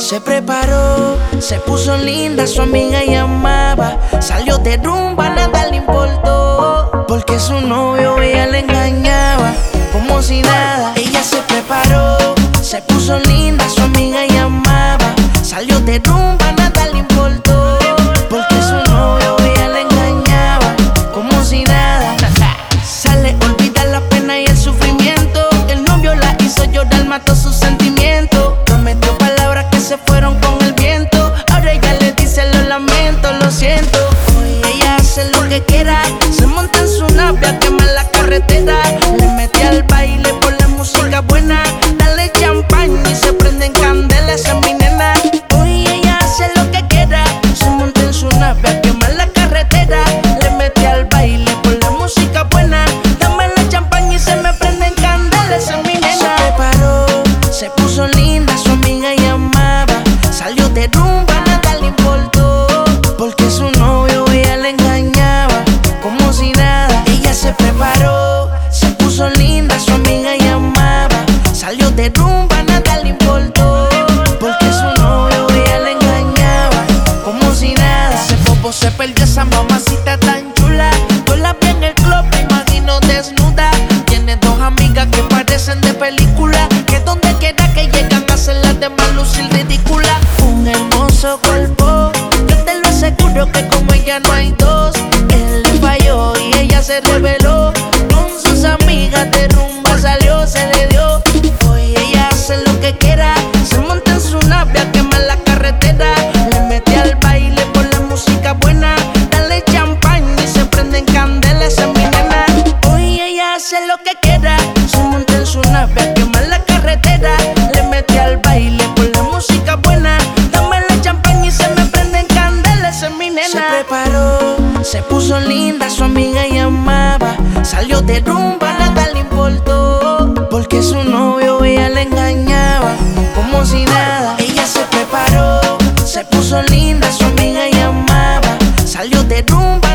Se preparó, se puso linda, su amiga llamaba. Salió de rumba, nada le importó, porque su novio ella le engañaba, como si nada. Ella se preparó, se puso linda, su amiga llamaba. Salió de rumba, nada le importó, porque su novio ella le engañaba, como si nada. Sale, olvida la pena y el sufrimiento. El novio la hizo llorar, mató sus sentimientos. Prometió palabras que se fueron con el viento. Ahora ella le dice lo lamento, lo siento. Hoy ella hace lo que quiera, se monta en su nave a quemar la carretera. Le mete al baile por la música buena. Dale champán y se prenden candelas, esa es mi nena. Hoy ella hace lo que quiera, se monta en su nave a quemar la carretera. Le mete al baile por la música buena. Dame la champán y se me prenden candelas, esa es mi nena. Se preparó, se puso linda, su amiga llamaba. Salió de rumba, nada le importó, porque su novio ella le engañaba, como si nada. Ella se preparó, se puso linda, su amiga llamaba. Salió de rumba, nada le importó, porque su novio ella le engañaba, como si nada. Ese bobo se perdió, esa mamacita tan chula. Yo la vi en el club, me imagino desnuda. Tiene dos amigas que parecen de película, que donde quiera que llegan hacen las demás lucir ridícula. Un hermoso cuerpo, yo te lo aseguro que como ella no hay dos. Él le falló y ella se reveló, con sus amigas de rumba salió, se le dio. Hoy ella hace lo que quiera, se monta en su nave a quemar la carretera. Le mete al baile por la música buena. Dale champán y se prenden candelas, esa es mi nena. Hoy ella hace lo que quiera, se monta en su nave a quemar la carretera. Le mete al baile por la música buena. Dame la champán y se me prenden candelas, esa es mi nena. Se preparó, se puso linda, su amiga llamaba. Salió de rumba, nada le importó, porque su novio ella le engañaba, como si nada. Ella se preparó, se puso linda, su amiga llamaba. Salió de rumba,